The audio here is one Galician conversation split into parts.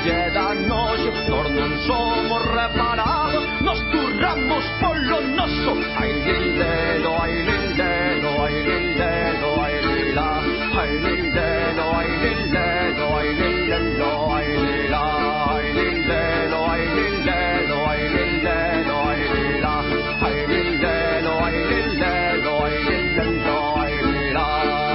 lle dá noxo, nós non somos reparados, nos curramos polo noso. Ai lindelo, ai lindelo, ai lindelo, ai lila, ai lindelo, ai lindelo, ai lindelo, ai lila, ai lindelo, ai lindelo, ai lindelo, ai lila, ai lindelo, ai lindelo, ai lindelo, ai lila.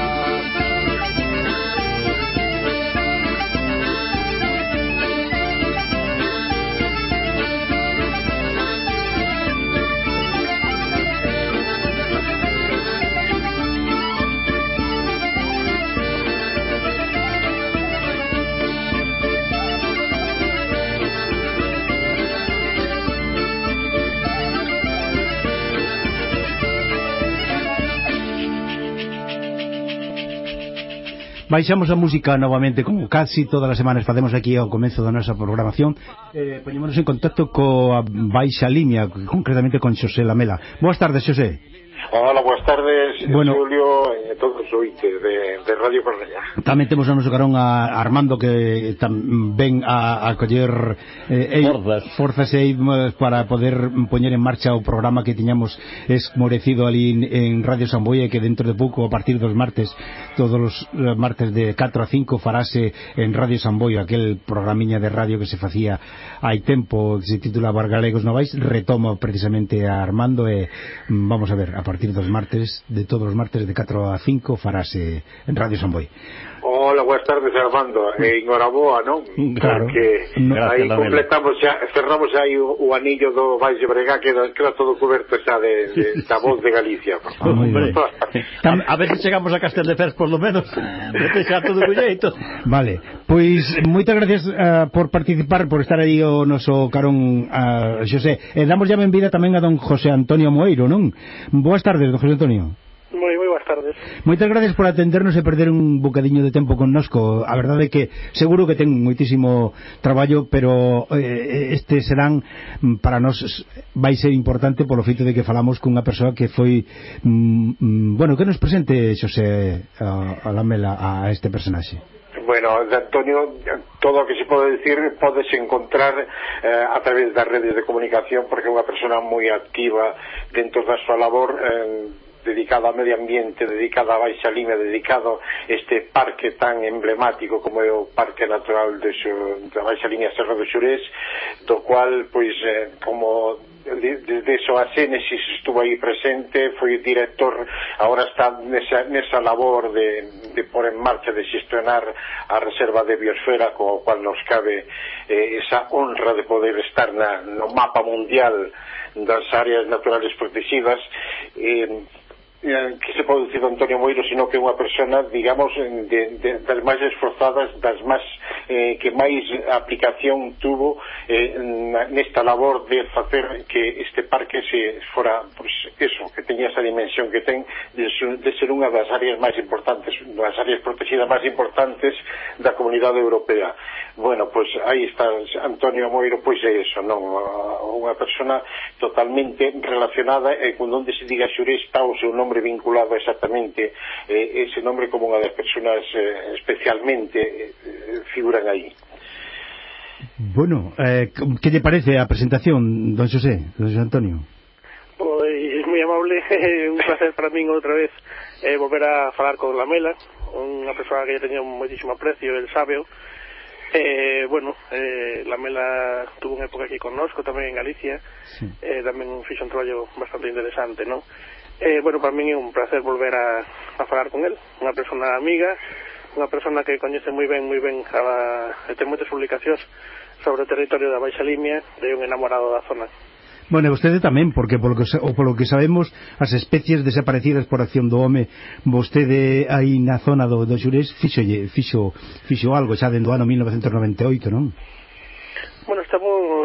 Baixamos a música novamente, como casi todas as semanas facemos aquí ao comezo da nosa programación. Poñémonos en contacto coa Baixa Limia, concretamente con Xosé Lamela. Boas tardes, Xosé. Hola, boas tardes, bueno, Julio, e todos os ointes de Radio Cornellá. Tamén temos a noso carón a Armando, que ven a coller forzas para poder poñer en marcha o programa que tiñamos esmorecido ali en Radio Samboia, que dentro de pouco, a partir dos martes, todos os martes de 4 a 5 farase en Radio Samboia, aquel programiña de radio que se facía hai tempo, que se titulaba Galegos Novais. Retoma precisamente a Armando e vamos a ver, a partir dos martes, de todos os martes de 4 a 5 farase en Radio Samboia. Hola, boas tardes, Armando, e enhoraboa, non? Claro. Porque aí completamos xa, cerramos aí o anillo do Valle Brega, que queda todo coberto xa da voz de Galicia. Hombre, a ver se chegamos a Castelldefels por lo menos, xa todo colleito. Vale, pois moitas gracias por participar, por estar aí o noso carón, Xosé. Damos ya benvida tamén a don José Antonio Moeiro, non? Boas tardes, don José Antonio. Moi boas tardes. Moitas gracias por atendernos e perder un bocadiño de tempo connosco. A verdade é que seguro que ten moitísimo traballo, pero este serán, para nós vai ser importante polo feito de que falamos cunha persoa que foi bueno, que nos presente, Xosé Lamela, a este personaxe. Bueno, de Antonio, todo o que se pode decir podese encontrar a través das redes de comunicación, porque é unha persona moi activa dentro da súa labor, dedicado ao medio ambiente, dedicado á Baixa Limia, dedicado a este parque tan emblemático como é o Parque Natural da Baixa Limia Serra do Xurés, do cual, pois, como desde a xénesis estuvo aí presente, foi director, agora está nesa labor de pôr en marcha, de xestionar a reserva de biosfera, co cual nos cabe esa honra de poder estar no mapa mundial das áreas naturales protegidas. Que se pode dicir de Antonio Moeiro, sino que é unha persona, digamos, das máis esforzadas, das máis que máis aplicación tuvo nesta labor de facer que este parque se fora, pues, eso, que teña esa dimensión que ten de ser unha das áreas máis importantes, das áreas protegidas máis importantes da Comunidade Europea. Bueno, pues aí está Antonio Moeiro, pois é eso, non? Unha persona totalmente relacionada, e cando onde se diga Xurés está o seu nombre vinculado exactamente, ese nombre como unha das personas especialmente figuran aí. Bueno, que lle parece a presentación, don Xosé Antonio? Pois moi amable, un placer para min outra vez volver a falar con Lamela, unha persoa que teño moitísimo aprecio, el sábeo. Lamela tuvo unha época aquí connosco tamén en Galicia, sí. Tamén fixo un traballo bastante interesante, non? Para min é un placer volver a falar con el, unha persona amiga, unha persona que coñece moi ben ten moitas publicacións sobre o territorio da Baixa Limia, de un enamorado da zona. Bueno, vostede tamén, porque polo que sabemos, as especies desaparecidas por acción do home, vostede aí na zona do Xurés fixo algo xa dentro do ano 1998, non? Bueno, estamos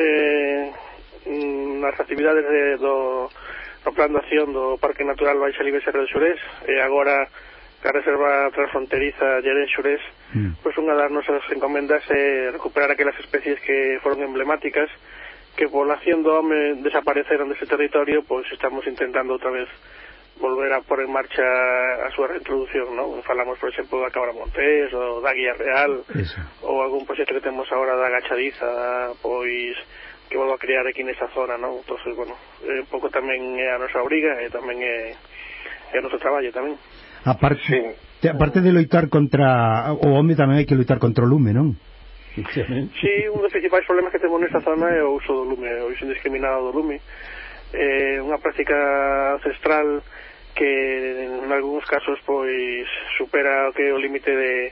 nas actividades do plan de acción do Parque Natural Baixa Limia Serra do Xurés, e agora a Reserva Transfronteriza Llerén-Xurés, pois unha das nosas encomendas é recuperar aquelas especies que foron emblemáticas, que pola acción do home desapareceron dese territorio. Pois estamos intentando outra vez volver a pôr en marcha a súa reintroducción, non? Falamos, por exemplo, da Cabra Montés ou da Guía Real. Eso. Ou algún proxecto que temos agora da Agachadiza, pois que volvo a crear aquí nesa zona, non? Entonces, bueno, un pouco tamén é a nosa obriga e tamén é o noso traballo tamén. Aparte de loitar contra o home, tamén hai que loitar contra o lume, non? Sí, un dos principais problemas que temos nesta zona é o uso do lume, o uso indiscriminado do lume. Unha práctica ancestral que en algúns casos pois supera o que é o límite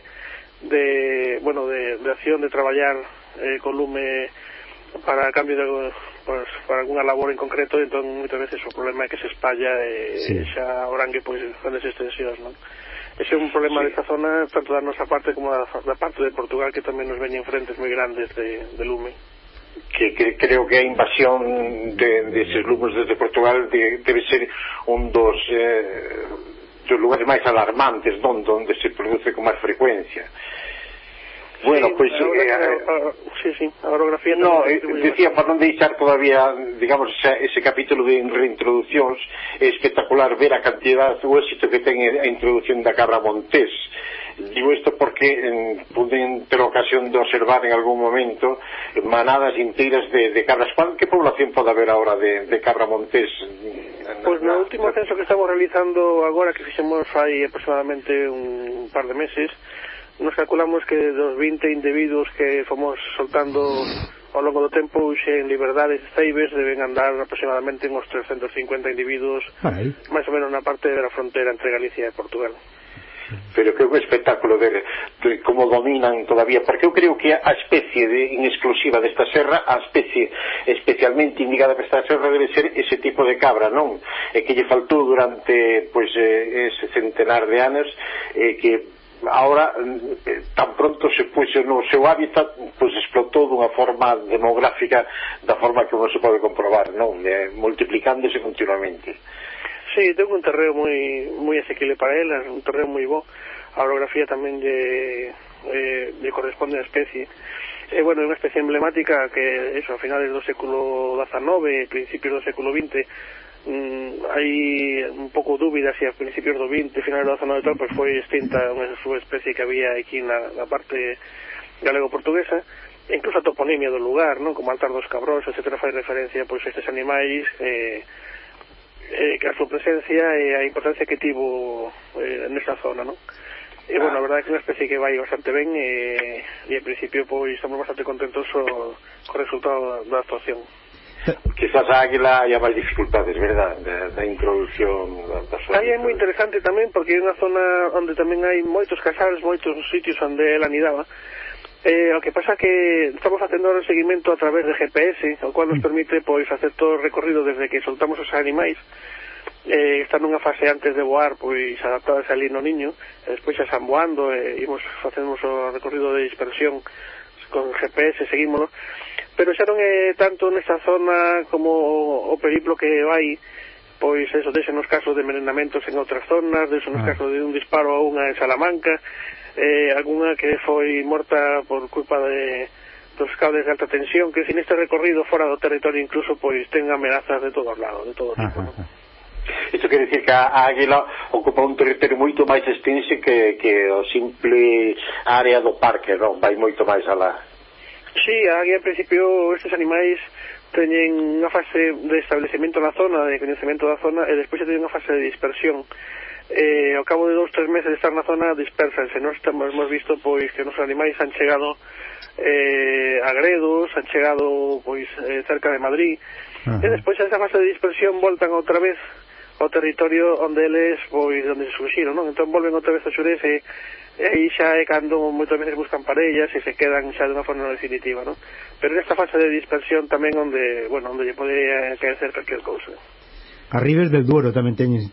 de acción, de traballar con lume para cambio de para alguna labor en concreto. Entón moitas veces o problema é que se espalla e xa orangue pois grandes extensións, non? Ese é un problema desta zona, tanto da nosa parte como da parte de Portugal, que tamén nos veñen frentes moi grandes de lume. Que creo que a invasión deses lumes desde Portugal debe ser un dos lugares máis alarmantes, onde se produce con máis frecuencia. Bueno, pois a orografía decía, para non deixar todavía, digamos, ese capítulo de reintroducións, é espectacular ver a cantidad, o éxito que ten a introducción da Cabra Montés. Digo isto porque pude ter ocasión de observar en algún momento manadas inteiras de cabras. Que población pode haber agora de Cabra Montés? Pois no último censo que estamos realizando agora, que fixemos hai aproximadamente un par de meses, nos calculamos que dos 20 individuos que fomos soltando ao longo do tempo en liberdades ceibes deben andar aproximadamente uns 350 individuos, máis ou menos na parte da fronteira entre Galicia e Portugal. Pero que é un espectáculo de como dominan todavía, porque eu creo que a especie en exclusiva desta serra, a especie especialmente indicada para esta serra debe ser ese tipo de cabra, non? E que lle faltou durante ese centenar de anos, que ahora tan pronto se puxo no seu hábitat, pois explotou dunha forma demográfica, da forma que uno se pode comprobar, non? Multiplicándose continuamente. Sí, tengo un terreo moi asequible para elas, un terreo moi bo. A orografía tamén lle corresponde a especie. Bueno, é unha especie emblemática que, eso, a finales do século XIX, principios do século XX, hai un pouco dúbidas se a principios do XX, finales do XIX e tal, pois foi extinta unha subespecie que había aquí na parte galego-portuguesa. Incluso a toponimia do lugar, non? Como Altar dos Cabróns, etcétera, fai referencia pois a estes animais, que a súa presencia e a importancia que tivo nesta zona, non? E, bueno, a verdade é que é unha especie que vai bastante ben e en principio, pois, estamos bastante contentos co resultado da actuación. Quizás a águila haya máis dificultades, verdad, da introducción da súa. Aí é moi interesante tamén, porque é unha zona onde tamén hai moitos casales, moitos sitios onde ela anidaba. O que pasa que estamos facendo o seguimento a través de GPS, o cual nos permite pois facer todo o recorrido desde que soltamos os animais, están nunha fase antes de voar, pois adaptadas ali no niño, e despois xa están voando, facemos o recorrido de dispersión con GPS, seguímolo, pero xa non é tanto nesta zona como o periplo que vai, pois eso, deixen os casos de envenenamentos en outras zonas, deixen os casos de un disparo a unha en Salamanca, algunha que foi morta por culpa dos cables de alta tensión, que sin este recorrido fora do territorio incluso pois ten amenazas de todos lados, de todo tipo, ¿no? Isto quere dicir que a águila ocupa un territorio moito máis extenso que o simple área do parque, non? Vai moito máis alá. Sí, a águila en principio estes animais teñen unha fase de establecemento na zona, de coñecemento da zona, e despois teñen unha fase de dispersión. Ao cabo de 2-3 meses de estar na zona dispersanse. Nós hemos visto pois que os animais han chegado a Gredos, han chegado pois cerca de Madrid, e despois esa fase de dispersión voltan outra vez ao territorio onde eles pois onde se surxiron, non? Entón volven outra vez ao xurés e aí xa é cando moitas veces buscan parellas e se quedan xa de unha forma definitiva, non? Pero nesta fase de dispersión tamén onde lle pode caer calquer cousa. A Ribes del Duero tamén teñen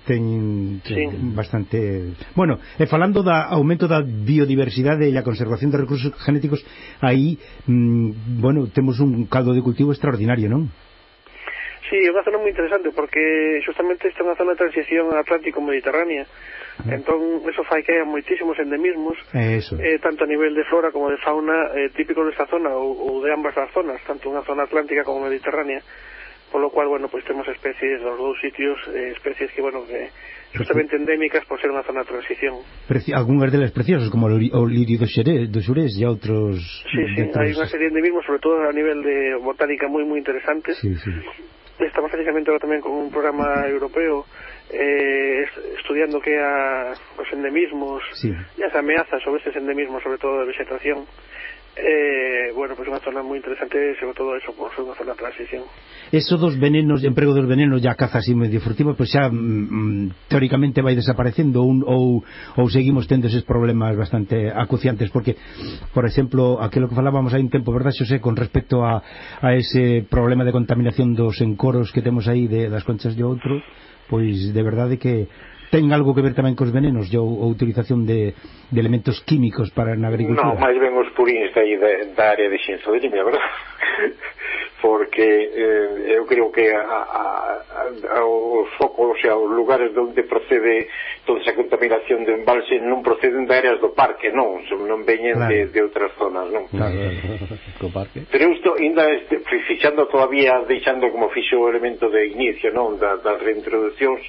bastante... Bueno, e falando do aumento da biodiversidade e a conservación de recursos genéticos, aí, bueno, temos un caldo de cultivo extraordinario, non? Sí, é unha zona moi interesante porque justamente esta é unha zona de transición atlántico-mediterránea. Entón, eso fai que haya moitísimos endemismos, tanto a nivel de flora como de fauna, típicos desta zona ou de ambas as zonas, tanto unha zona atlántica como mediterránea. polo cual, bueno, pois temos especies dos dous sitios, especies que, bueno, que justamente endémicas por ser unha zona de transición. Algúnas delas preciosas, como o lirio do Xurés e outros... Sí, hai unha serie de endemismos, sobre todo a nivel de botánica moi interesantes. Sí. Estamos precisamente ahora tamén con un programa europeo estudiando que os endemismos e as ameazas sobre estes endemismos, sobre todo de vegetación. Bueno, pues unha zona moi interesante, sobre todo eso, por ser unha zona de transición. Eso dos venenos, emprego dos venenos, ya caza así medio furtiva, pues xa teóricamente vai desaparecendo ou seguimos tendo eses problemas bastante acuciantes, porque, por exemplo, aquilo que falábamos hai un tempo, verdad, Xosé, con respecto a ese problema de contaminación dos encoros que temos aí das conchas de outro, pois de verdade que ten algo que ver tamén cos venenos ou utilización de elementos químicos para na agricultura? Non, máis ben os purins aí da área de Xenzo de Limia, verdad? Porque eu creo que os focos, o sea, os lugares onde procede toda esa contaminación de embalse non proceden de áreas do parque, non veñen de outras zonas, non? Claro, co parque. Pero isto ainda fixando todavía, deixando como fixo o elemento de inicio, non, das reintroduccións,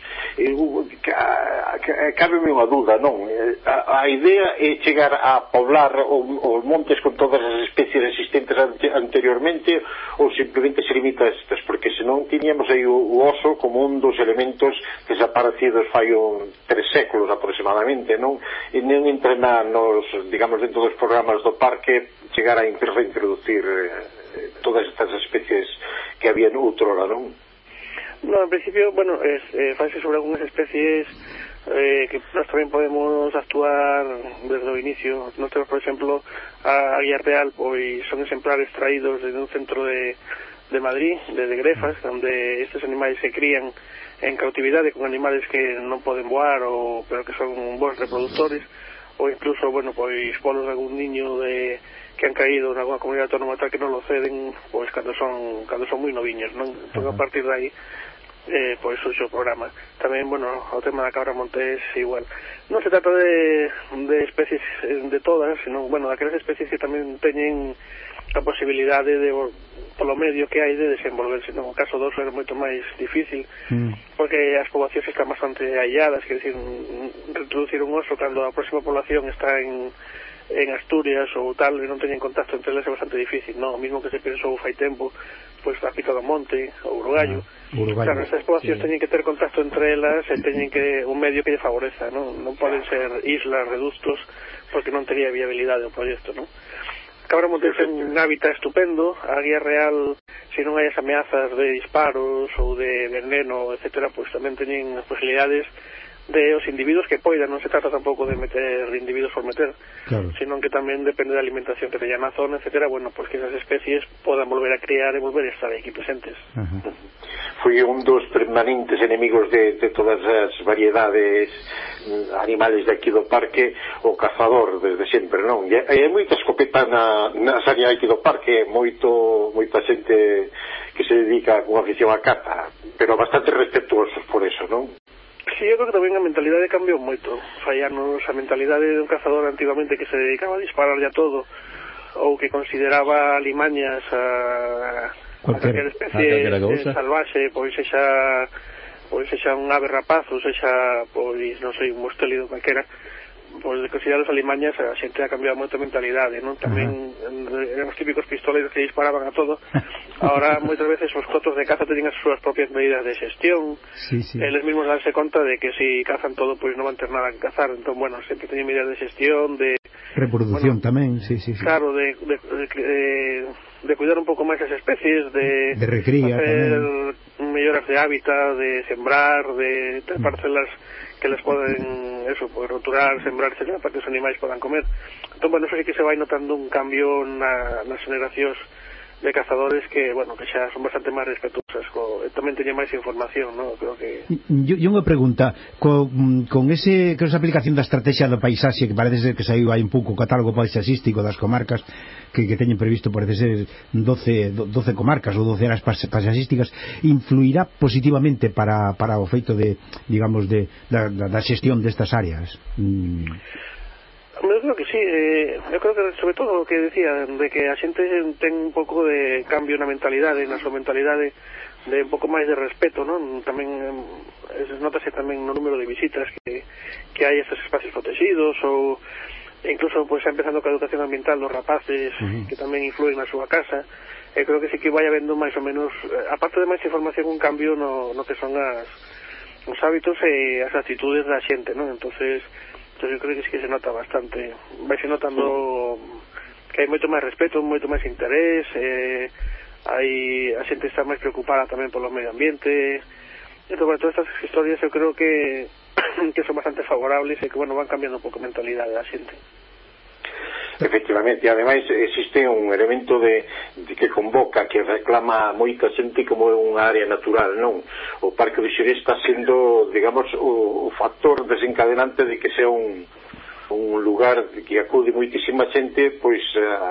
cábeme unha dúda, non? A idea é chegar a poblar os montes con todas as especies existentes anteriormente, ou simplemente se limita a estas, porque senón tiñamos aí o oso como un dos elementos desaparecidos fai 3 séculos aproximadamente, non? E non entra nos, digamos, dentro dos programas do parque chegar a reintroducir todas estas especies que había outrora, non? No, en principio, bueno, faise sobre algunhas especies que nós tamén podemos actuar desde o inicio. Nós temos, por exemplo, a guía real, pois son exemplares traídos desde un centro de Madrid, de Grefas, onde estes animais se crían en cautividade con animales que non poden voar pero que son bons reproductores, ou incluso, bueno, pois polos de algún niño que han caído en alguna comunidade autónoma tal que non lo ceden, pois cando son moi noviños, non? Entón, a partir de aí pois surxe o programa. Tamén, bueno, o tema da cabra montés igual. Non se trata de especies de todas, sino, bueno, daquelas especies que tamén teñen a posibilidade de, polo medio que hai, de desenvolverse. No caso do oso é moito máis difícil, porque as poboacións están bastante ailladas, quer dizer, reintroducir un oso cando a próxima población está en Asturias ou tal, e non teñen contacto entre elas é bastante difícil, non? O mismo que se pensou fai tempo, pois a Pica do Monte ou Uruguayo. Claro, estas poboacións teñen que ter contacto entre elas e teñen que un medio que lle favoreza, non poden ser islas, reductos, porque non tería viabilidade o proxecto, non? Cabra montés é un hábitat estupendo. A guía real, se non hai as ameazas de disparos ou de veneno, etcétera, pois tamén teñen as posibilidades de os individuos que poidan. Non se trata tampouco de meter individuos por meter, claro, sino que tamén depende da alimentación que teñan na zona, etcétera, bueno, pois que esas especies podan volver a criar e volver a estar aquí presentes. Foi un dos permanentes enemigos de todas as variedades animales de aquí do parque, o cazador desde sempre, non? E hai moita escopeta nas áreas aquí do parque, moita xente que se dedica con afición a caza, pero bastante respetuosos por eso, non? Sí, eu creo que tamén a mentalidade cambiou moito. Fai anos a mentalidade de un cazador antigamente que se dedicaba a disparar ya todo, ou que consideraba alimañas a calquera especie salvaxe, pois sexa un ave rapaz, ou sexa, pois, non sei, un mostélido calquera, pois de considerar as alimañas, a xente ha cambiado moito a mentalidade, non? Tamén eran os típicos pistoleiros que disparaban a todo. Ahora, moitas veces, os cotos de caza teñen as súas propias medidas de xestión. Eles mesmos danse conta de que se cazan todo, pois non van ter nada que cazar. Entón, bueno, sempre teñen medidas de xestión, de reproducción, bueno, tamén, claro, de cuidar un pouco máis as especies, de recría, hacer melloras de hábitat, de sembrar, de ter parcelas que les poden, eso, pues, roturar, sembrar, etcétera, para que os animais podan comer. Entón, bueno, eso sí que se vai notando un cambio nas generacións de cazadores que, bueno, que xa son bastante máis respetuosas, tamén teñen máis información, ¿no? Creo que... E unha pregunta, con esa aplicación da estrategia do paisaxe, que parece ser que saiu aí un pouco o catálogo paisaxístico das comarcas, que teñen previsto, parece ser 12 comarcas ou 12 áreas paisaxísticas, influirá positivamente para o feito de, digamos, da xestión destas áreas? Eu creo que sí, eu creo que sobre todo o que decía, de que a xente ten un pouco de cambio na mentalidade, na súa mentalidade, un pouco máis de respeto, non? Tamén notase tamén no número de visitas que hai a estes espacios protegidos, ou incluso pues empezando coa educación ambiental dos rapaces que tamén influen na súa casa. Creo que sí que vai habendo máis ou menos, aparte de máis información, un cambio no que son os hábitos e as actitudes da xente, non? Entonces eu creo que sí que se nota bastante, vai se notando que hai moito máis respeto, moito máis interés, a xente está máis preocupada tamén polo medio ambiente. Entón, bueno, todas estas historias eu creo que son bastante favorables e que, bueno, van cambiando un pouco a mentalidade da xente. Efectivamente, e ademais existe un elemento de que convoca, que reclama moita xente como é unha área natural, non? O Parque do Xurés está sendo, digamos, o factor desencadenante de que sea un lugar que acude moitísima xente, pois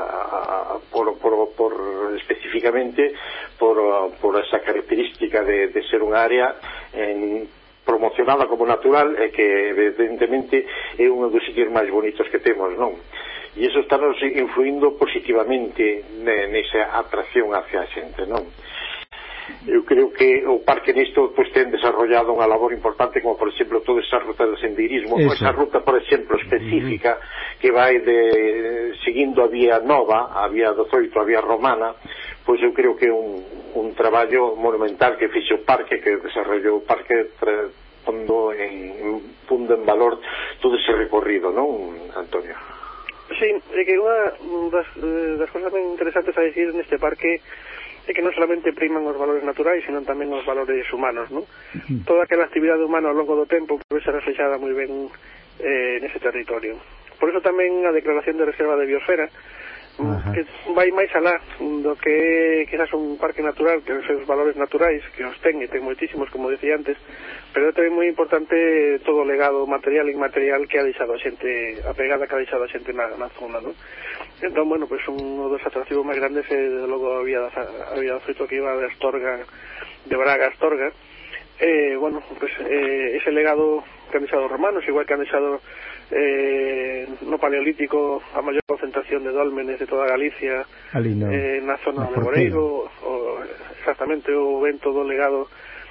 por especificamente por esa característica de ser unha área promocionada como natural e que evidentemente é un dos sitios máis bonitos que temos, non? E iso está nos influindo positivamente nesa atracción hacia a xente, non? Eu creo que o parque nisto pues, ten desarrollado unha labor importante, como por exemplo toda esa ruta do sendeirismo, esa ruta por exemplo específica que vai seguindo a vía nova, a vía 18, a vía romana, pois eu creo que é un traballo monumental que fixe o parque, que desarrollou o parque pondo en valor todo ese recorrido, non, Antonio? Sí, é que unha das cosas ben interesantes a decir neste parque é que non solamente priman os valores naturais, sino tamén os valores humanos, non? Toda aquela actividade humana ao longo do tempo pode ser reflexada moi ben nese territorio. Por iso tamén a declaración de reserva de biosfera, que vai máis alá do que quizás un parque natural, que os seus valores naturais, que os ten, e ten moitísimos, como decía antes, pero é tamén moi importante todo o legado material e inmaterial que ha deixado a xente, a pegada que ha deixado a xente na zona, non? Entón, bueno, pues un dos atractivos máis grandes é, desde logo, a vía do feito que iba de Astorga, de Braga a Astorga. Bueno, pues ese legado que han deixado os romanos, igual que han deixado no Paleolítico a maior concentración de dólmenes de toda Galicia, na zona de Moreiro, exactamente, o ven todo o legado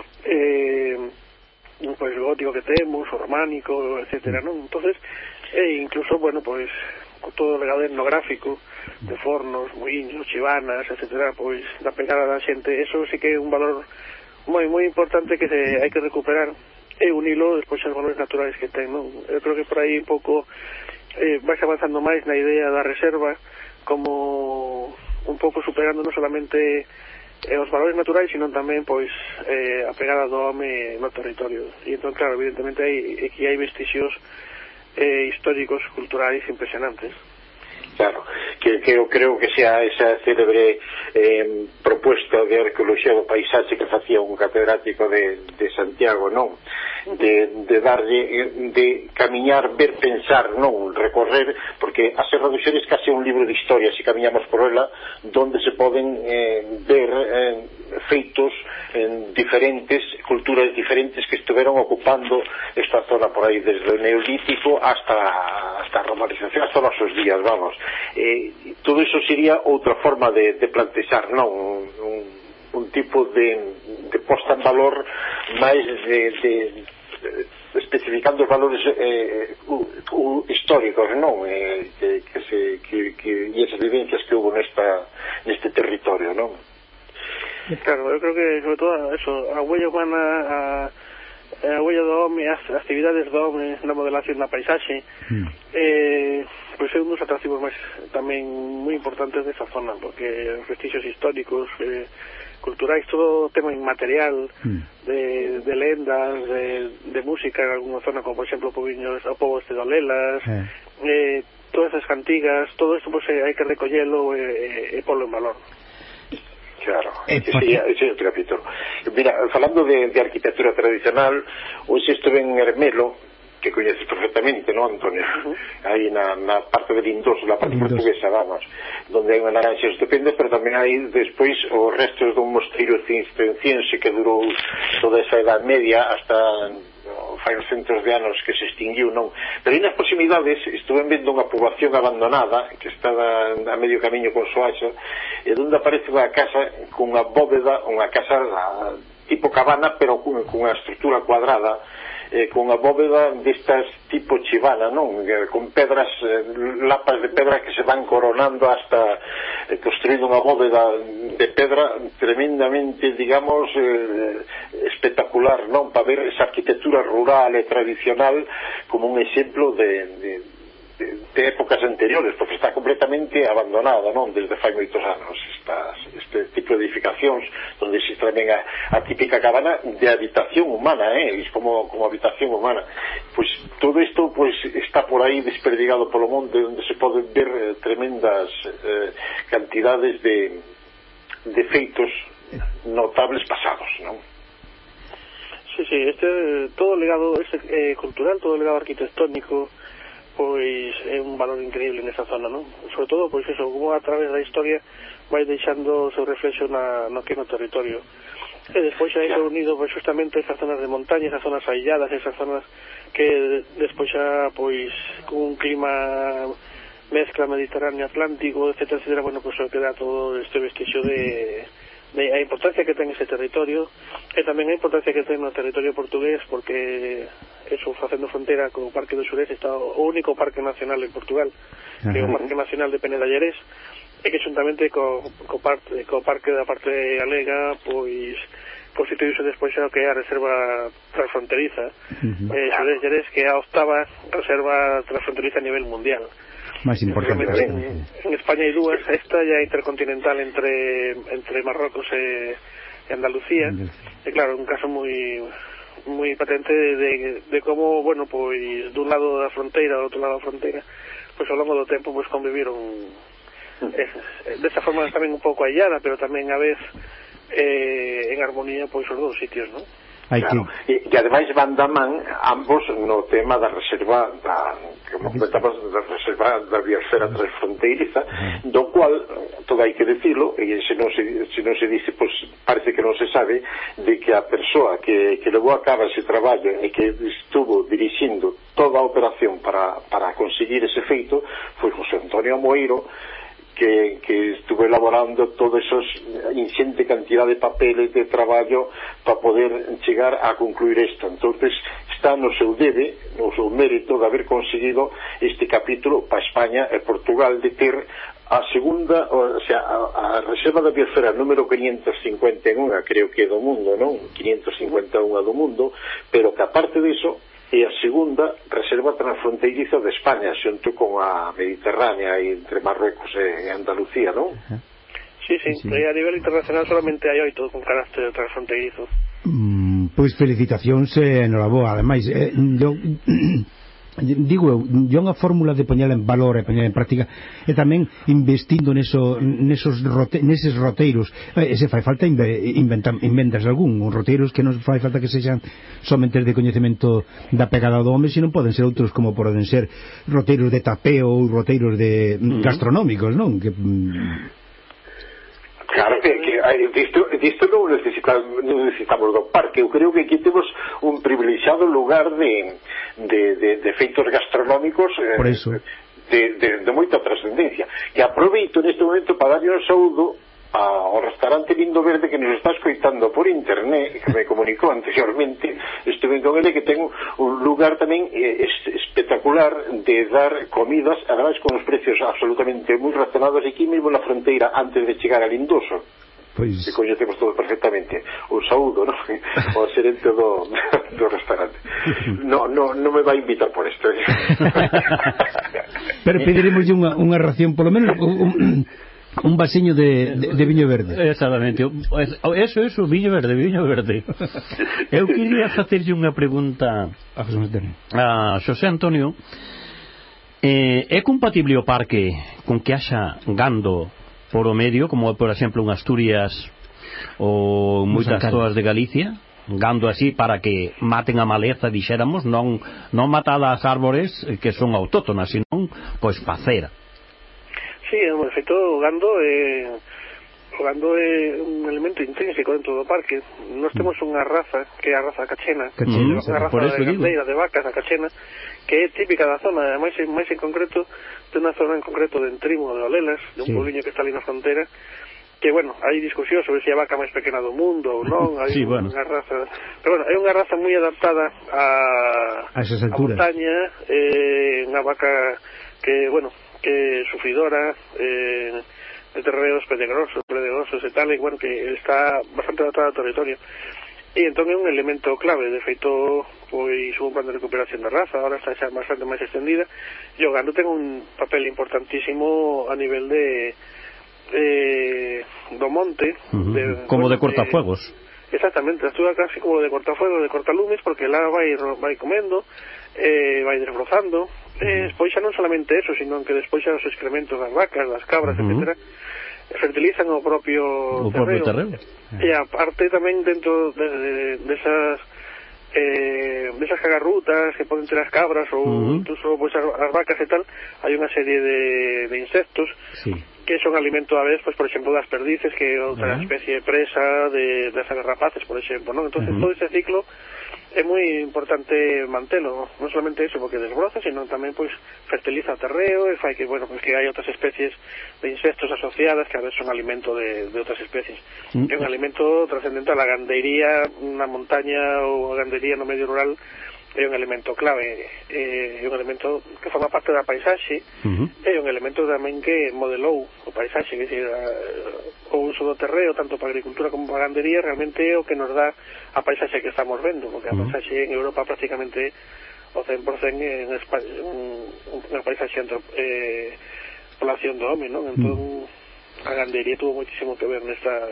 pues gótico que temos, o románico, etcétera, non? Entonces, incluso, bueno, pues todo o legado etnográfico de fornos, moinhos, chivanas, etcétera, pois da pegada da xente, eso sí que é un valor moi importante que hai que recuperar e unilo despois aos valores naturais que ten, non? Eu creo que por aí un pouco vais avanzando máis na idea da reserva, como un pouco superando non solamente os valores naturais, sino tamén pois a pegada do home no territorio. E entón, claro, evidentemente aquí hai vestixios históricos, culturais impresionantes. Claro, que eu creo que sea esa célebre proposta de arqueoloxía do paisaxe que facía un catedrático de Santiago, non? De darlle, de camiñar, ver, pensar, non? Recorrer, porque a Serra do Xurés case un libro de historia, se camiñamos por ela, donde se poden ver feitos diferentes, culturas diferentes que estiveron ocupando esta zona por aí, desde o Neolítico hasta a romanización, hasta os nosos días, vamos. Todo iso sería outra forma de plantexar, non? Un tipo de posta en valor máis especificando os valores históricos, non? E esas vivencias que hubo neste territorio, non? Claro, eu creo que sobre todo eso, a huella humana, a huella do home, as actividades do home na modelación da paisaxe, pois é un dos atractivos máis tamén moi importantes desa zona, porque os vestixios históricos, culturais, todo o tema inmaterial de lendas, de música en alguna zona, como por exemplo o pobo este de Olelas, todas esas cantigas, todo isto pues, hai que recollelo e polo en valor. Claro, ese é outro capítulo. Mira, falando de arquitectura tradicional, hoxe estuve en Ermelo, que coñeces perfectamente, non, Antonio? Aí na parte de Lindoso, na parte portuguesa, vamos, donde hai unha naranja estupenda, pero tamén hai despois os restos dun mosteiro cisterciense que durou toda esa edad media hasta fai uns centos de anos que se extinguiu, non, pero aí nas proximidades estuve vendo unha poboación abandonada que está a medio camiño con Soaxa, e onde aparece unha casa cunha bóveda, unha casa tipo cabana, pero cunha estrutura cuadrada, con a bóveda destas tipo chivana, non? Con pedras, lapas de pedra que se van coronando hasta construído unha bóveda de pedra tremendamente, digamos, espectacular, non? Para ver esa arquitectura rural e tradicional como un exemplo de épocas anteriores, porque está completamente abandonada, non? Desde fai moitos anos este tipo de edificacións onde existe tamén a típica cabana de habitación humana, como habitación humana. Pois todo isto pois está por aí desperdigado polo monte, onde se poden ver tremendas cantidades de feitos notables pasados, non? Sí, todo o legado cultural, todo o legado arquitectónico, pois é un valor increíble nesa zona, non? Sobre todo, pois eso, como a través da historia vai deixando o seu reflexo no que no territorio. E despois xa iso unido, pois justamente esas zonas de montaña, esas zonas ailladas, esas zonas que despois xa, pois, con un clima mezcla mediterráneo-atlántico, etcétera, etcétera, bueno, pois que dá todo este vestixo de a importancia que ten ese territorio, e tamén a importancia que ten no territorio portugués, porque eso, facendo frontera co Parque do Xurés, está o único parque nacional en Portugal, que é o Parque Nacional de Penedallerés, e que xuntamente co parque da parte galega, pois constituíse despois o que é a reserva transfronteriza Xurés-Llerés, que é a 8ª reserva transfronteriza a nivel mundial. Máis importante. En España hai dúas, esta ya intercontinental entre Marrocos e Andalucía, e claro, un caso moi patente de como, bueno, pois dun lado da fronteira ao outro lado da fronteira, pois ao longo do tempo pois conviviron desa forma tamén un pouco aillada, pero tamén a vez en armonía pois os dous sitios, non? Claro. E ademais van da man ambos no tema da reserva como comentamos, da reserva da biosfera transfronteiriza, do cual todo hai que decirlo, e se non se dice, pois parece que non se sabe, de que a persoa que levou a cabo ese traballo e que estuvo dirixindo toda a operación para conseguir ese feito foi José Antonio Moeiro, que estuvo elaborando toda esa inxente cantidad de papeles de traballo para poder chegar a concluir isto. Entonces está no seu debe, no seu mérito de haber conseguido este capítulo para España e Portugal, de ter a segunda, o sea, a reserva da biosfera número 551, creo que é do mundo, non? 551 do mundo, pero que aparte diso e a segunda reserva transfronteiriza de España, xunto con a Mediterránea entre Marruecos e Andalucía, non? Sí. A nivel internacional solamente hai 8 con carácter transfronteirizo. Pois felicitacións e enhoraboa. Ademais, digo eu, unha fórmula de poñela en valor e poñela en práctica, e tamén investindo neses roteiros. Se fai falta inventas algún, roteiros que non fai falta que sexan somente de coñecemento da pegada do home, sino poden ser outros, como poden ser roteiros de tapeo ou roteiros de gastronómicos, non? Claro que disto non necesitamos do parque. Eu creo que aquí temos un privilexiado lugar de feitos gastronómicos de moita trascendencia. E aproveito neste momento para darlle un saúdo ao restaurante Lindo Verde que nos está escoitando por internet, que me comunicou anteriormente. Estuve con ele, que ten un lugar tamén espectacular de dar comidas, además con os precios absolutamente moi razonados, aquí mesmo na fronteira antes de chegar a Lindoso, que coñecemos todos perfectamente. Un saúdo, ¿no? O xerente do restaurante. No me vai invitar por isto. Pero pediremos unha ración, polo menos un vasiño de viño verde. Exactamente. Eso, viño verde. Eu quería facerlle unha pregunta a Xosé Antonio. É compatible o parque con que haxa gando por o medio, como por exemplo en Asturias ou moitas zonas de Galicia? Gando así para que maten a maleza, dixéramos, non matar as árbores que son autóctonas, senón pois pa cera. Sí, en efecto, o gando o gando é un elemento intrínseco dentro do parque. Nós temos unha raza, que é a raza cachena, unha raza de gandeira de vacas, a cachena, que é típica da zona, máis en concreto, de unha zona en concreto de Entrimo, de Olelas, de un pueblinho que está ali na frontera, que, bueno, hai discusión sobre se é a vaca máis pequena do mundo ou non, hai unha raza... Pero, bueno, é unha raza moi adaptada a montaña, unha vaca que, bueno, que é sufridora, de terreos pedregosos e tal, e, bueno, que está bastante adaptada ao territorio. E entón é un elemento clave. De feito, pois hubo un plan de recuperación da raza, ahora está xa bastante máis extendida, e o gando ten un papel importantísimo a nivel do monte, como de cortafuegos. Exactamente, actúa casi como de cortafuegos, de cortalumes, porque lá vai comendo, vai desbrozando. Despois xa non solamente eso, sino que despois xa os excrementos das vacas, das cabras, etcétera, fertilizan o propio terreo. E aparte tamén dentro desas cagarrutas que poden ter as cabras ou incluso pois as vacas e tal, hai unha serie de insectos que son alimento a vez, pois por exemplo das perdices, que é outra especie presa das aves rapaces, por exemplo, non? Entonces todo ese ciclo é moi importante mantelo, non solamente eso porque desbroza, sino tamén pois fertiliza o terreo e fai que, bueno, pois que hai outras especies de insectos asociadas que a veces son alimento de outras especies. É un alimento trascendental. A gandeiría na montaña ou a gandeiría no medio rural é un elemento clave, é un elemento que forma parte da paisaxe, é un elemento tamén que modelou o paisaxe, que decir, o uso do terreo tanto para a agricultura como para a gandería realmente é o que nos dá a paisaxe que estamos vendo, porque a paisaxe en Europa prácticamente o 100% é unha paisaxe población do home, non? Entón a gandería tuvo moitísimo que ver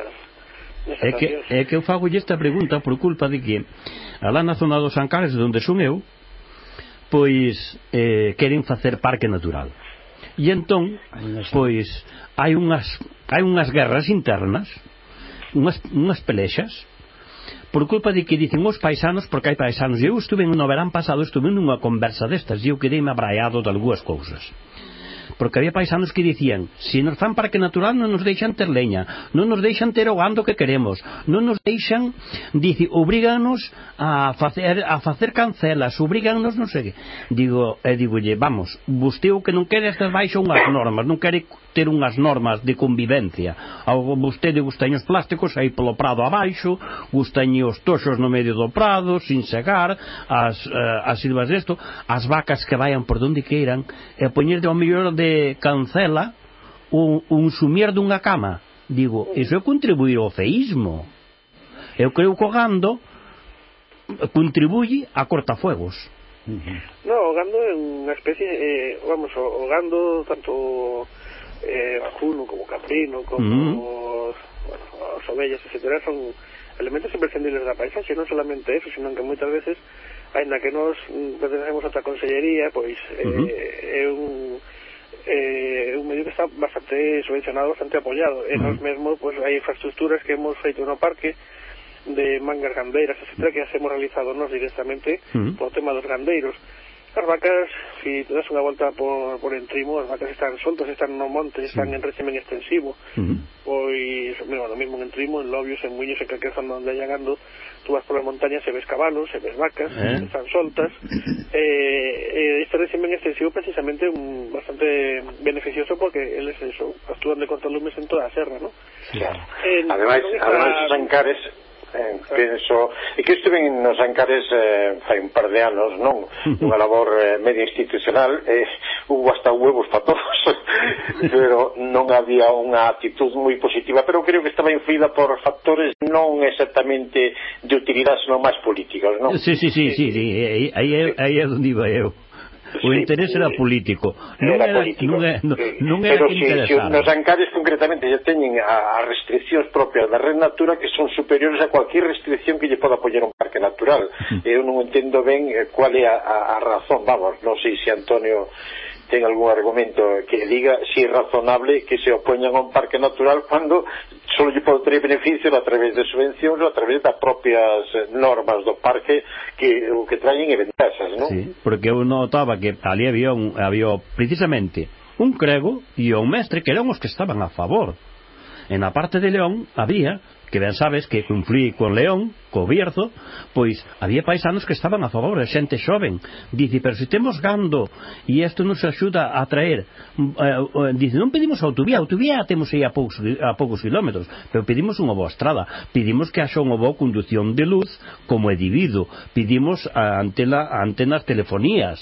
É que eu fago esta pregunta por culpa de que alá na zona dos Ancares, de onde son eu, pois queren facer parque natural, e entón pois hai unhas guerras internas, unhas pelexas por culpa de que dicen os paisanos, porque hai paisanos. Eu estuve no verán pasado, estuve nunha conversa destas e eu quedei-me abraiado de algunhas cousas, porque había paisanos que dicían: se nos fan parque natural non nos deixan ter leña, non nos deixan ter o gando que queremos, non nos deixan, obríganos a facer cancelas, obríganos non sei que. Digolle, vamos, vostede o que non quere é que baixo unhas normas, non quere ter unhas normas de convivencia. Vostede gustañe os plásticos aí polo prado abaixo, gustañe os toxos no medio do prado sin segar, as silvas desto, as vacas que vayan por donde queiran, e poñer ao mellor de cancela un sumier dunha cama. Digo, iso é contribuir ao feísmo. Eu creo que o gando contribuye a cortafuegos. No, o gando é unha especie, vamos, o gando tanto vacuno como caprino como as ovellas, etcétera, son elementos imprescindibles da paisaxe. Non solamente eso, sino que moitas veces, ainda que nos pertencemos a outra consellería, pois é un medio que está bastante subvencionado, bastante apoiado. E nos mesmos, pois hai infraestructuras que hemos feito no parque de mangas gandeiras, etcétera, que as hemos realizado nos directamente por tema dos gandeiros. As vacas, si te das unha volta por Entrimo, as vacas están soltas, están no monte, están en régimen extensivo. Pois, mira, lo mismo en Entrimo, en Lobios, en Muiños, en calquera zona onde haya gando, tú vas por las montañas e ves cabalos, e ves vacas, están soltas. Este régimen extensivo precisamente é bastante beneficioso porque eles actúan de cortalumes en toda a serra, ¿no? Claro. Ademais, os Ancares, penso, e que estuve nos Ancares fai un par de anos, non? Unha labor medio institucional, hubo hasta huevos para todos, pero non había unha actitud moi positiva, pero creo que estaba influída por factores non exactamente de utilidade, senón máis políticos, non? Sí, aí é onde iba eu. O interés era político, non era pero que interesara. Nos Ancares concretamente ya teñen as restriccións propias da Red Natura que son superiores a cualquier restricción que lle poda apoiar un parque natural. Eu non entendo ben cual é a razón, vamos, non sei se Antonio ten algún argumento que diga si é razonable que se opoñan a un parque natural cando só lle pode ter beneficios a través de subvencións ou a través das propias normas do parque que o que traen é ventaxas, non? Sí, porque eu notaba que ali había precisamente un crego e un mestre que eran os que estaban a favor. E na parte de León había, que ben sabes que conflui con León, co Bierzo, pois había paisanos que estaban a favor, xente xoven. Dice, pero se temos gando e isto nos axuda a traer, dice, non pedimos autovía temos aí a poucos kilómetros, pero pedimos unha boa estrada, pedimos que haxa unha boa condución de luz como é debido, pedimos antenas telefonías,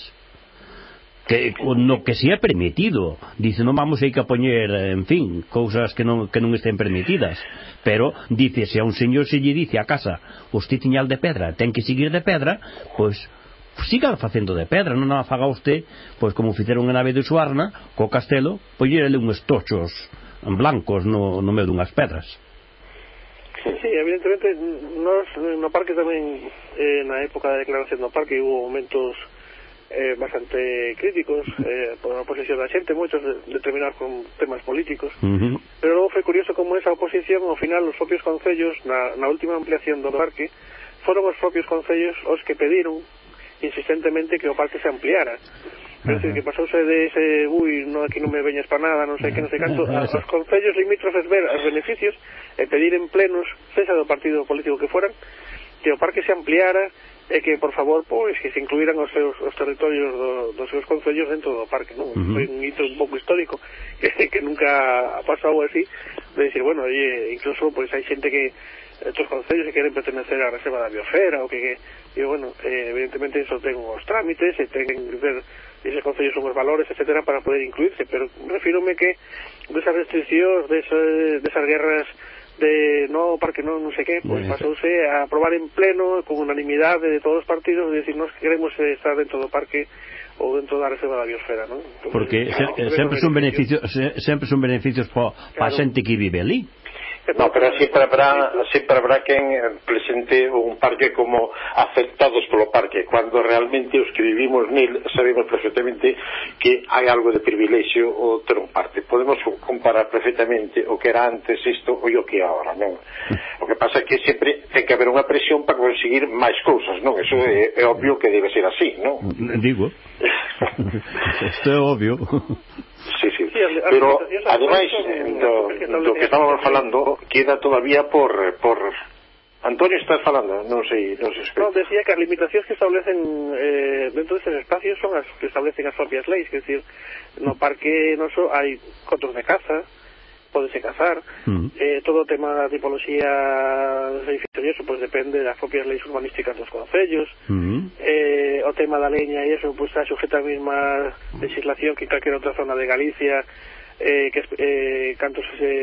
que no que si é permitido. Dice, non vamos aí que a poñer, en fin, cousas que non estén permitidas, pero dice, se a un señor se lle dice a casa, usted tiñal de pedra, ten que seguir de pedra, pois siga facendo de pedra, non a faga usted, pois como fixeron en Nave de Suarna co castelo, poñerle uns tochos blancos no medio dunhas pedras. Sí, evidentemente nos no parque tamén, na época da declaración do parque hubo momentos bastante críticos por a oposición da xente, moitos determinados con temas políticos, pero logo foi curioso como esa oposición ao final os propios concellos na última ampliación do parque foron os propios concellos os que pediron insistentemente que o parque se ampliara. É dicir, que pasouse de ese aquí non me veñas para nada, non sei que, non sei canto, aos concellos limítrofes ver os beneficios e pedir en plenos, sexa do partido político que foran, que o parque se ampliara e que, por favor, pois, que se incluíran os territorios dos seus concellos dentro do parque, non? Foi un hito un pouco histórico que nunca ha pasado así, de decir, bueno, incluso, pois, hai xente que estos concellos que queren pertenecer á reserva da biosfera, ou que bueno, evidentemente eso ten os trámites, e ten que ver esos concellos son os valores, etcétera, para poder incluirse, pero refírome que desas restriccións, desas guerras de no parque non sei que, pois pasouse a aprobar en pleno con unanimidade de todos os partidos, de decir, nós queremos estar dentro do parque ou dentro da reserva da biosfera, non? Entonces, porque sempre son beneficios para a xente que vive ali. No, pero sempre habrá quen presente un parque como afectados polo parque, cuando realmente os que vivimos nel sabemos perfectamente que hai algo de privilexio o ter un parque. Podemos comparar perfectamente o que era antes isto e o que é agora, non? O que pasa é que sempre ten que haber unha presión para conseguir máis cousas, non? Eso é obvio que debe ser así, non? Digo, isto é obvio. Sí, pero ademais do que estábamos falando queda todavía por Antonio, estás falando, non sei no, decía que as limitacións que establecen dentro destes espacios son as que establecen as propias leis, que decir, no parque noso hai cotos de caza, podese cazar, todo o tema da tipoloxía dos edificios e eso, pois depende das propias leis urbanísticas dos concellos, o tema da leña e eso, pois está sujeta a mesma legislación que calquera outra zona de Galicia, que cantos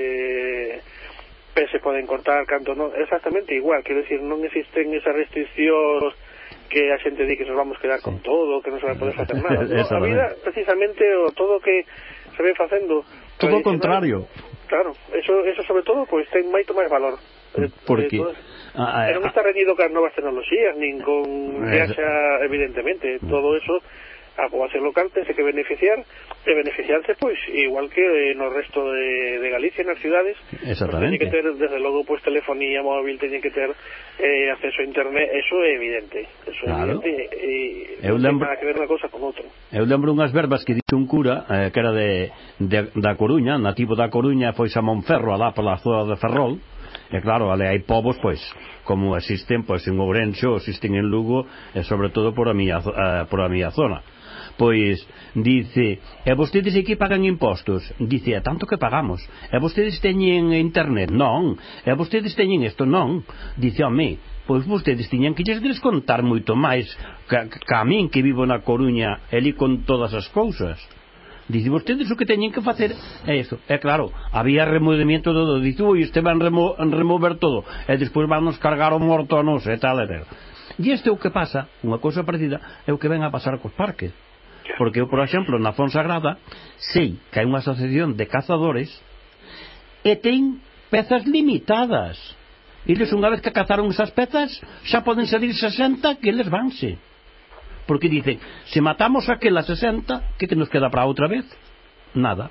se poden cortar, canto non, exactamente igual, quero decir, non existen esas restriccións que a xente di que nos vamos quedar con todo, que non se vai poder facer nada. A vida, precisamente, o todo que se ven facendo todo o contrario. Claro, eso sobre todo pois ten moito máis valor. Porque non está reñido con novas tecnoloxías, nin con que haxa, evidentemente, todo eso a poboación local tense que beneficiar e beneficiarse pois igual que no resto de Galicia, nas cidades. Exactamente. Teñen que ter, desde logo, pois telefonía móvil, teñen que ter acceso a internet, eso é evidente. Eso claro. É evidente e non ten nada que ver unha cosa con outra. Eu lembro unhas verbas que dixo un cura que era da Coruña, nativo da Coruña, foi a Monferro, alá pola zona de Ferrol. E claro, ali hai povos, pois, como existen, pois, en Ourense, existen en Lugo, e sobre todo por a miña zona. Pois, dice, e vostedes aquí pagan impostos? Dice, a tanto que pagamos. E vostedes teñen internet? Non. E vostedes teñen isto? Non. Dice, home, pois vostedes tiñan que lles descontar moito máis que a min que vivo na Coruña, eli con todas as cousas. Dice, vostedes o que teñen que facer é isto. É claro, había removimiento do todo. Dice, ui, este van remover todo e despois vamos cargar o morto a nos e tal e tal. E isto é o que pasa, unha cousa parecida é o que ven a pasar cos parques. Porque eu, por exemplo, na Fonsagrada sei que hai unha asociación de cazadores e ten pezas limitadas. Eles unha vez que cazaron esas pezas xa poden salir 60 que eles vanse. Porque dicen, se matamos aquela 60, que nos queda para outra vez? Nada.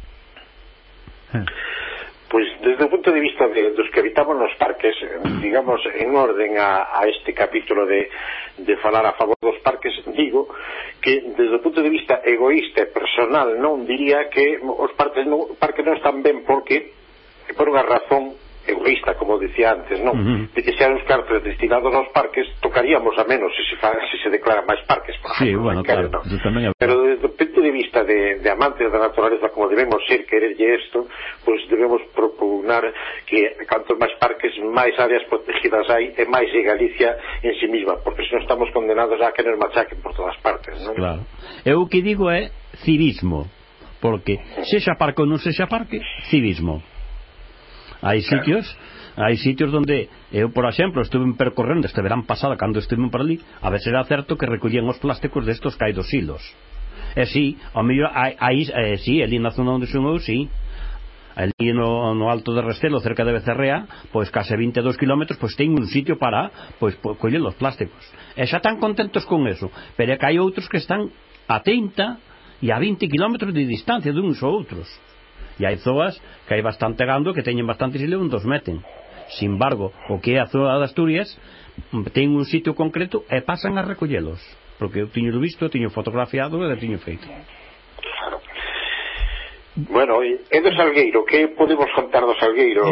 Pois, desde o punto de vista dos que habitamos nos parques, digamos, en orden a este capítulo de falar a favor dos parques, digo que desde o punto de vista egoísta e personal non diría que os parques non están ben porque por unha razón egoísta, como decía antes, non? De que sean os cartos destinados aos parques, tocaríamos a menos se se declaran máis parques, por sí, ejemplo, bueno, claro, ¿no? tamén... Pero desde o punto de vista de amantes da naturaleza, como debemos ser, quererlle isto, pues debemos propugnar que cantos máis parques, máis áreas protegidas hai, e máis de Galicia en sí misma, porque senón estamos condenados a que nos machaquen por todas partes, non? Claro. Eu o que digo é civismo, porque sexa parque ou non sexa parque, civismo. Hai sitios donde eu, por exemplo, estuve percorrendo este verán pasado cando estive por ali, a ver se era certo que recollían os plásticos destos que hai dos hilos. E si, ao mellor aí si, ali na zona onde son eu, si. Ali no Alto de Restelo, cerca de Becerrea, pois case 22 km, pois ten un sitio para pois coller os plásticos. E xa están contentos con eso, pero é que hai outros que están a 30 e a 20 km de distancia de uns ou outros. E hai zoas que hai bastante gando que teñen bastante silo onde os meten. Sin embargo, o que é a zona de Asturias ten un sitio concreto e pasan a recollelos, porque eu tiño visto, tiño fotografiado e tiño feito. Claro. Bueno, e do Salgueiro, que podemos contar do Salgueiro?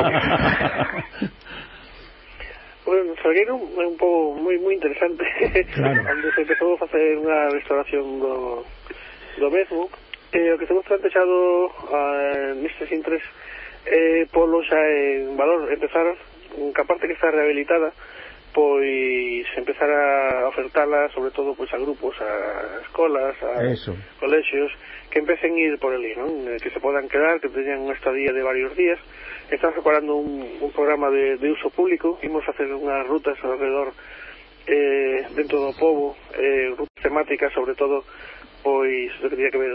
Bueno, o Salgueiro é un pouco moi interesante. Claro. Onde se empezou a facer unha restauración do mesmo. O que temos plantexado nestes intres polo xa en valor empezar que a parte que está rehabilitada, pois empezar a ofertala sobre todo pois a grupos, a escolas, a colexios que empecen a ir por ali, non? Que se podan quedar, que teñan unha estadía de varios días. Estamos preparando un programa de uso público. Imos facer unhas rutas alrededor dentro do pobo, rutas temáticas sobre todo pois o que tiña que ver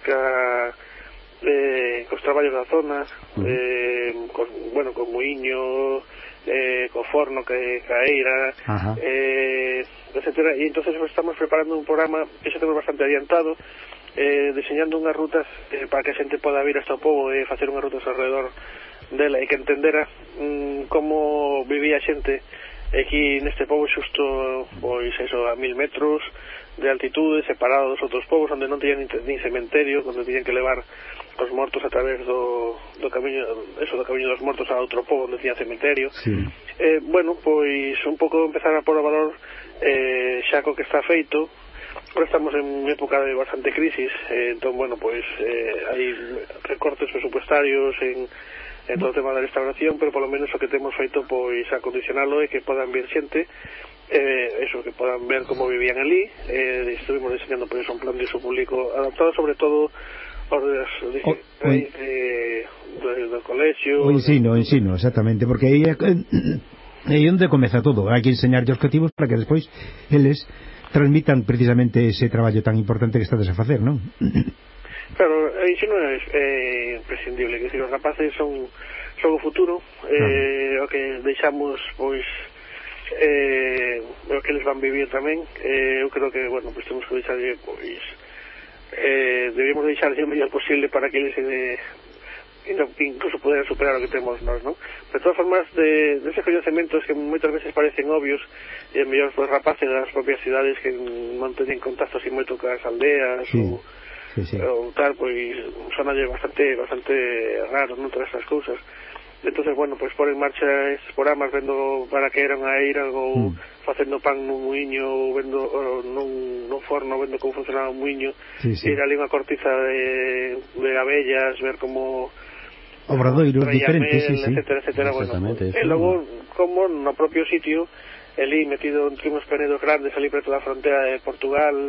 cos traballos da zona, con muiño, co forno que caeira, etcétera. E entonces estamos preparando un programa que xa temos bastante adiantado, diseñando unhas rutas para que a xente poda vir hasta o pobo e facer unhas rutas alrededor dela e que entendera como vivía a xente aquí neste pobo xusto pois eso a 1000 metros de altitude, separado dos outros povos onde non teñan nin cementerio, onde teñan que levar os mortos a través do camiño dos mortos a outro pobo onde teñan cementerio. Bueno, pois un pouco empezar a pôr o valor xa co que está feito. Agora estamos en época de bastante crisis, entón, bueno, pois hai recortes presupuestarios en todo o tema da restauración, pero polo menos o que temos feito pois acondicionalo e que podan vir xente, eso, que podan ver como vivían ali. Estuvimos diseñando pois un plan de uso público adaptado sobre todo do colexio, o ensino, exactamente, porque aí é onde comeza todo. Hai que enseñar os objetivos para que despois eles transmitan precisamente ese traballo tan importante que estades a facer, non? Claro, o ensino é imprescindible, que os rapaces son o futuro, o que deixamos pois o que eles van vivir tamén. Eu creo que, bueno, pois temos que deixarlle pois debemos deixarlle o mellor posible para que eles incluso poder superar o que temos nós, non? De todas formas, deses coñecementos que moitas veces parecen obvios, e mellor os rapaces das propias cidades que non teñen contacto así moito cas aldeas ou tal, pois sonalle bastante raro, non, todas estas cousas. Entonces, bueno, pois pôr en marcha estes programas, vendo para que eran a ir ou facendo pan nun muiño, ou vendo nun forno, vendo como funcionaba un muiño, ir ali unha cortiza de abellas, ver como obradoiros diferentes, etcétera, bueno, e logo como no propio sitio ali metido entre uns penedos grandes ali preto da frontera de Portugal,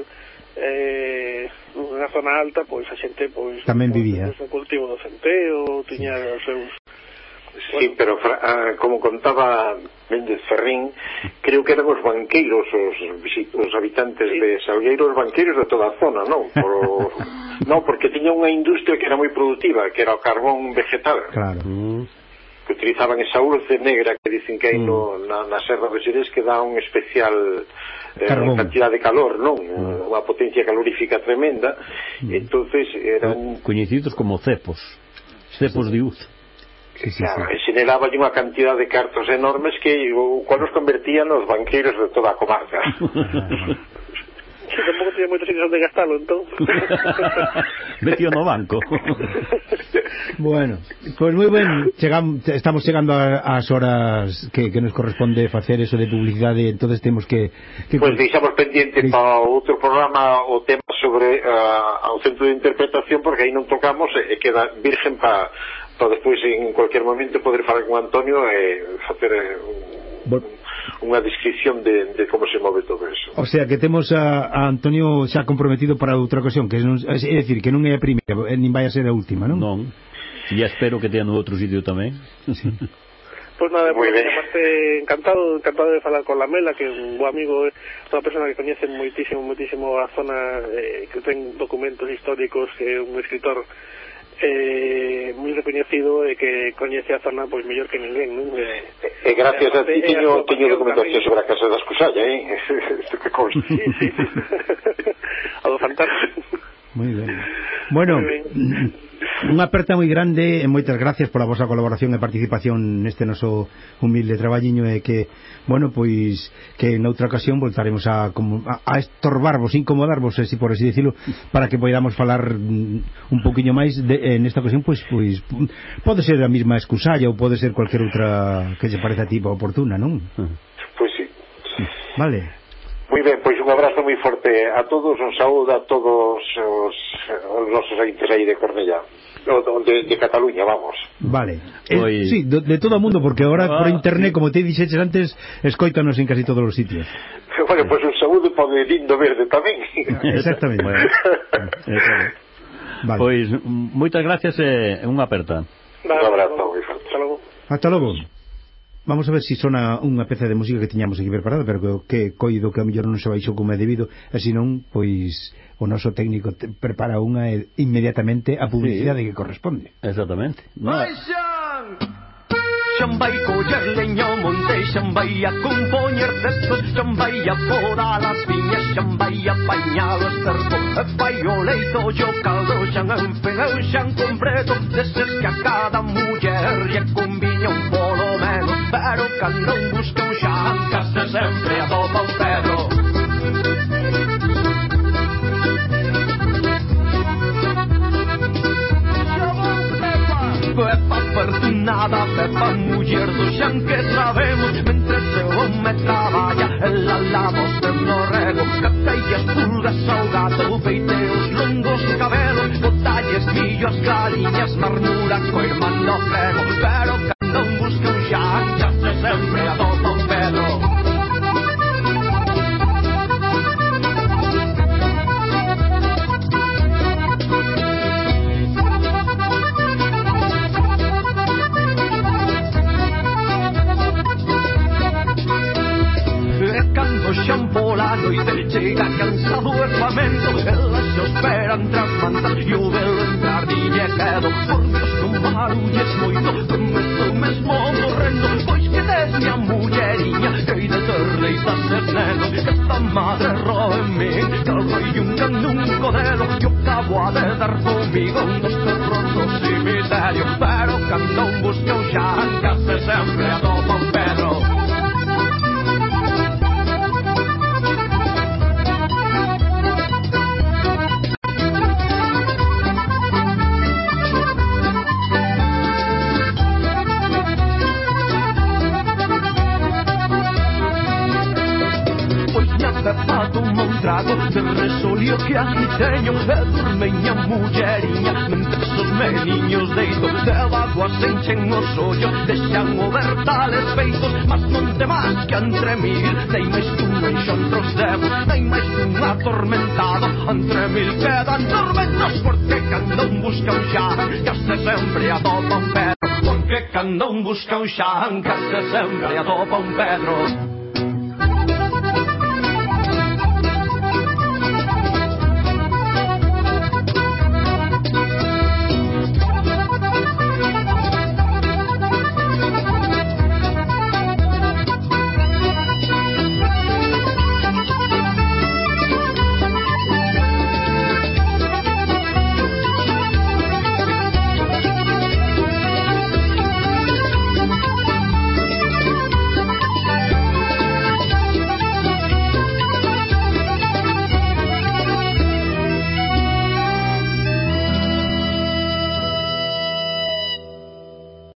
unha zona alta, pois a xente pois tamén vivía o cultivo do centeo, tiña os seus. Sí, pero como contaba Méndez Ferrín, creo que eran os banqueiros os habitantes de Salgueiro, os banqueiros de toda a zona, non? Non, porque tiña unha industria que era moi productiva, que era o carbón vegetal. Claro. Que utilizaban esa urce negra que dicen que hai na Serra de Xerés, que dá un especial cantidad de calor, non? Unha potencia calorífica tremenda. Entonces eran coñecidos como cepos de uz. Claro, e xeneraba unha cantidad de cartos enormes que o cual nos convertían nos banqueiros de toda a comarca. Sí, tampouco tiña moitos sitios onde gastalo, entón. Metió no banco. Bueno, pois moi ben, estamos chegando ás horas que nos corresponde facer eso de publicidade, entonces temos que pois deixamos pendiente para outro programa o tema sobre o centro de interpretación, porque aí non tocamos e queda virgen para despois en cualquier momento poder falar con Antonio e facer unha descripción de como se move todo eso. O sea que temos a Antonio xa comprometido para outra ocasión, que non, é dicir, que non é a primeira, nin vai a ser a última, non? Non, e espero que tean outro sitio tamén. Sí. Pois nada, aparte encantado de falar con Lamela, que é un bo amigo, unha persona que coñece moitísimo a zona, que ten documentos históricos, que é un escritor moi recoñecido e que coñece a zona pois mellor que ninguén, non? E gracias a ti teño documentación sobre a Casa da Escusalla, isto que consta. Sí. A do fantástico. Moi ben. Bueno, unha aperta moi grande e moitas gracias pola vosa colaboración e participación neste noso humilde traballiño, e que, bueno, pois que noutra ocasión voltaremos a estorbarvos, incomodarvos, así por así decirlo, para que podamos falar un poquinho máis nesta ocasión, pois pode ser a mesma Escusalla ou pode ser cualquier outra que se pareza a ti oportuna, non? Pois sí. Vale. Moi ben, pois un abrazo moi forte a todos, un saúdo a todos os nosos ointes aí de Cornellá, de Cataluña, vamos. Vale, sí, de todo o mundo, porque agora por internet, como te dixeches antes, escoítanos en casi todos os sitios. Bueno, pois un saúdo para o de Lindo Verde tamén. Exactamente. Vale. Pois moitas gracias e unha aperta. Un abrazo moi forte. Hasta logo. Vamos a ver se sona unha peza de música que tiñamos aquí preparada, pero que coido que a mellor non se baixou como é debido, e senón, pois o noso técnico prepara unha e inmediatamente a publicidade que corresponde. Exactamente. Xa vai coller leña ao monte, xa vai a compoñer cestos, xa vai a podar as viñas, xa vai a apañar o esterco, e fai o leito e o caldo, xa enfeneu, xa completo, deses que a cada muller lle conviña un polo menos, pero cando un busca un xan, case sempre atopa un Pedro. Pepa afortunada, Pepa muller do xan que sabemos, mentre se o home traballa, ela lavos no rego, capeia as pulgas ao gato, peiteos longos cabelos, botalles millo as galiñas, marmura co irmán do frego, pero cando un busca un xan, xa se sempre atopa un Pedro. Xan pola noite chega cansado e famento, elas se esperan tras mantas e o velo entrar lle quedo. Por Dios, non marulles moito, que me estou mesmo morrendo, pois que des minha mulleriña, que hai de ter leitas e neno, que esta madre roe en min, que el roi un can nun codelo, e o cabo ha de dar comigo nos terros do cemiterio, pero cando un busca un xan, case sempre atopa un Pedro. Trago de resolio que aquí teño, e dormeña mulleriña, mentre os meniños deito, debago as enchen os ollos, deixan o ver tales feitos, mas non te más que entre mil, nei máis que un enxontros demos, nei máis que un atormentado, entre mil quedan tormentos, porque cando un busca un xan, case sempre atopa un Pedro, porque cando un busca un xan, case sempre atopa un Pedro.